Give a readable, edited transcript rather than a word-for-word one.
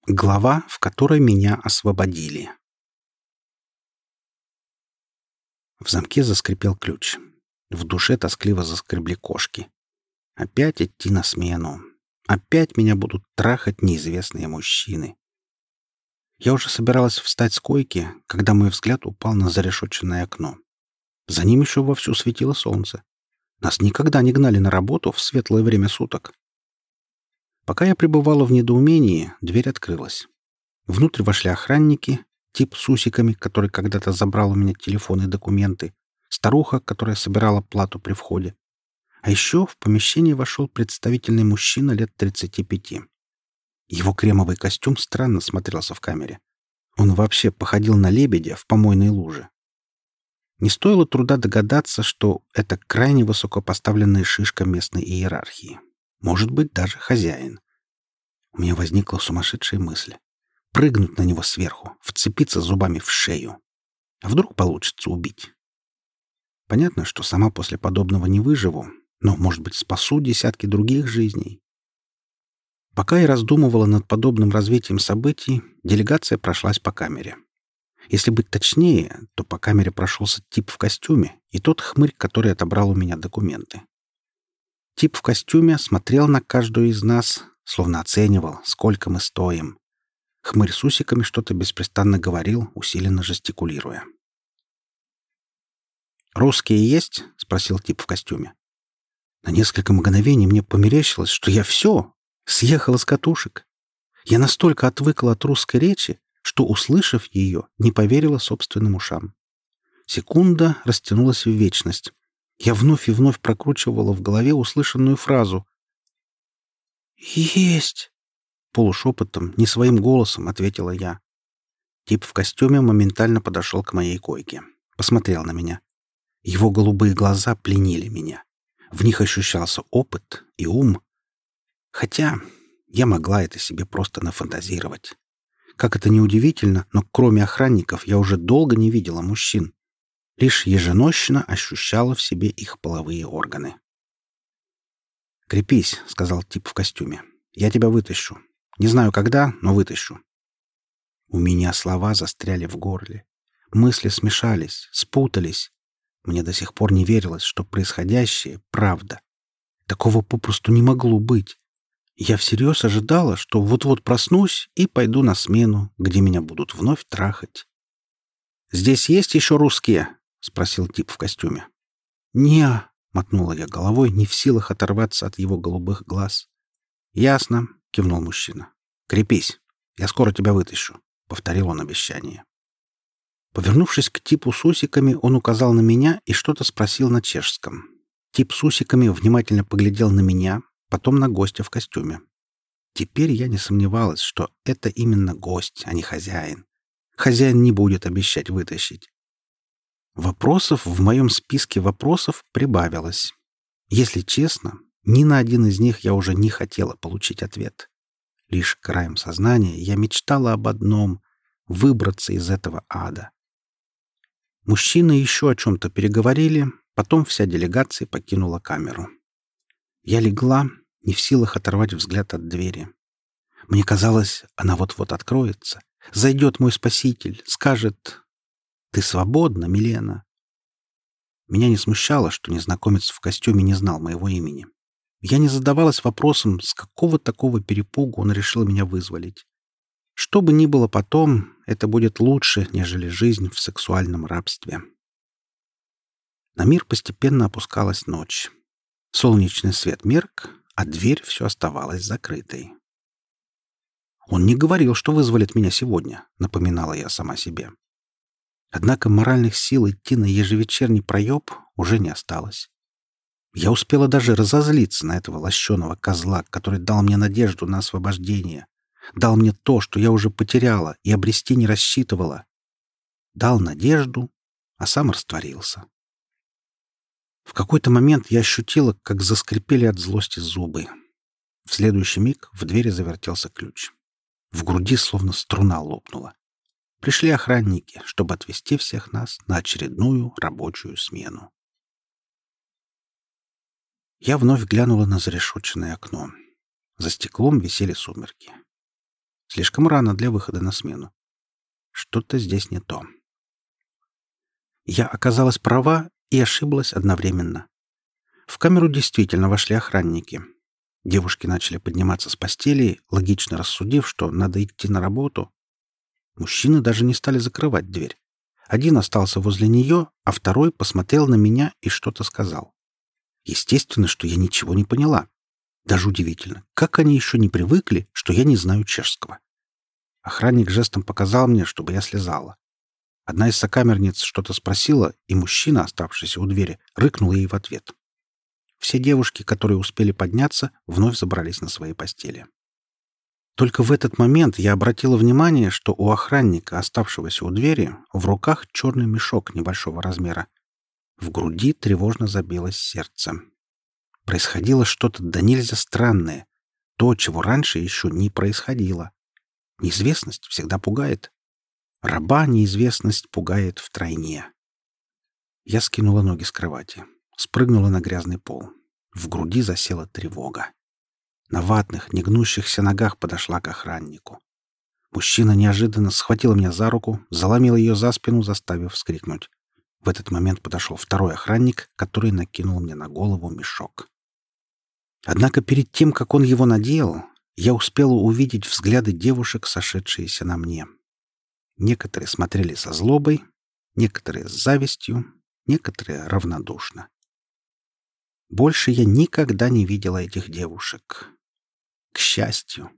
Глава, в которой меня освободили. В замке заскрипел ключ. В душе тоскливо заскребли кошки. Опять идти на смену. Опять меня будут трахать неизвестные мужчины. Я уже собиралась встать с койки, когда мой взгляд упал на зарешетченное окно. За ним еще вовсю светило солнце. Нас никогда не гнали на работу в светлое время суток. Пока я пребывала в недоумении, дверь открылась. Внутрь вошли охранники, тип с усиками, который когда-то забрал у меня телефон и документы, старуха, которая собирала плату при входе. А еще в помещение вошел представительный мужчина лет 35. Его кремовый костюм странно смотрелся в камере. Он вообще походил на лебедя в помойной луже. Не стоило труда догадаться, что это крайне высокопоставленная шишка местной иерархии. Может быть, даже хозяин. У меня возникла сумасшедшая мысль. Прыгнуть на него сверху, вцепиться зубами в шею. А вдруг получится убить? Понятно, что сама после подобного не выживу, но, может быть, спасу десятки других жизней. Пока я раздумывала над подобным развитием событий, делегация прошлась по камере. Если быть точнее, то по камере прошелся тип в костюме и тот хмырь, который отобрал у меня документы. Тип в костюме смотрел на каждую из нас, словно оценивал, сколько мы стоим. Хмырь с усиками что-то беспрестанно говорил, усиленно жестикулируя. «Русские есть?» — спросил тип в костюме. На несколько мгновений мне померещилось, что я все, съехала с катушек. Я настолько отвыкла от русской речи, что, услышав ее, не поверила собственным ушам. Секунда растянулась в вечность. Я вновь и вновь прокручивала в голове услышанную фразу. «Есть!» — полушепотом, не своим голосом ответила я. Тип в костюме моментально подошел к моей койке. Посмотрел на меня. Его голубые глаза пленили меня. В них ощущался опыт и ум. Хотя я могла это себе просто нафантазировать. Как это ни удивительно, но кроме охранников я уже долго не видела мужчин. Лишь еженощно ощущала в себе их половые органы. «Крепись», — сказал тип в костюме. «Я тебя вытащу. Не знаю когда, но вытащу». У меня слова застряли в горле. Мысли смешались, спутались. Мне до сих пор не верилось, что происходящее — правда. Такого попросту не могло быть. Я всерьез ожидала, что вот-вот проснусь и пойду на смену, где меня будут вновь трахать. «Здесь есть еще русские?» — спросил тип в костюме. «Не-а», мотнула я головой, не в силах оторваться от его голубых глаз. «Ясно», — кивнул мужчина. «Крепись, я скоро тебя вытащу», — повторил он обещание. Повернувшись к типу с усиками, он указал на меня и что-то спросил на чешском. Тип с усиками внимательно поглядел на меня, потом на гостя в костюме. Теперь я не сомневалась, что это именно гость, а не хозяин. Хозяин не будет обещать вытащить. Вопросов в моем списке вопросов прибавилось. Если честно, ни на один из них я уже не хотела получить ответ. Лишь краем сознания я мечтала об одном — выбраться из этого ада. Мужчины еще о чем-то переговорили, потом вся делегация покинула камеру. Я легла, не в силах оторвать взгляд от двери. Мне казалось, она вот-вот откроется. Зайдет мой спаситель, скажет: «Ты свободна, Милена». Меня не смущало, что незнакомец в костюме не знал моего имени. Я не задавалась вопросом, с какого такого перепугу он решил меня вызволить. Что бы ни было потом, это будет лучше, нежели жизнь в сексуальном рабстве. На мир постепенно опускалась ночь. Солнечный свет мерк, а дверь все оставалась закрытой. «Он не говорил, что вызволит меня сегодня», — напоминала я сама себе. Однако моральных сил идти на ежевечерний проеб уже не осталось. Я успела даже разозлиться на этого лощеного козла, который дал мне надежду на освобождение. Дал мне то, что я уже потеряла и обрести не рассчитывала. Дал надежду, а сам растворился. В какой-то момент я ощутила, как заскрипели от злости зубы. В следующий миг в двери завертелся ключ. В груди словно струна лопнула. Пришли охранники, чтобы отвезти всех нас на очередную рабочую смену. Я вновь глянула на зарешетченное окно. За стеклом висели сумерки. Слишком рано для выхода на смену. Что-то здесь не то. Я оказалась права и ошиблась одновременно. В камеру действительно вошли охранники. Девушки начали подниматься с постели, логично рассудив, что надо идти на работу. Мужчины даже не стали закрывать дверь. Один остался возле нее, а второй посмотрел на меня и что-то сказал. Естественно, что я ничего не поняла. Даже удивительно, как они еще не привыкли, что я не знаю чешского. Охранник жестом показал мне, чтобы я слезала. Одна из сокамерниц что-то спросила, и мужчина, оставшийся у двери, рыкнул ей в ответ. Все девушки, которые успели подняться, вновь забрались на свои постели. Только в этот момент я обратила внимание, что у охранника, оставшегося у двери, в руках черный мешок небольшого размера. В груди тревожно забилось сердце. Происходило что-то да нельзя странное, то, чего раньше еще не происходило. Неизвестность всегда пугает. Раба неизвестность пугает втройне. Я скинула ноги с кровати, спрыгнула на грязный пол. В груди засела тревога. На ватных, негнущихся ногах подошла к охраннику. Мужчина неожиданно схватил меня за руку, заломил ее за спину, заставив вскрикнуть. В этот момент подошел второй охранник, который накинул мне на голову мешок. Однако перед тем, как он его надел, я успела увидеть взгляды девушек, сошедшиеся на мне. Некоторые смотрели со злобой, некоторые с завистью, некоторые равнодушно. Больше я никогда не видела этих девушек. К счастью.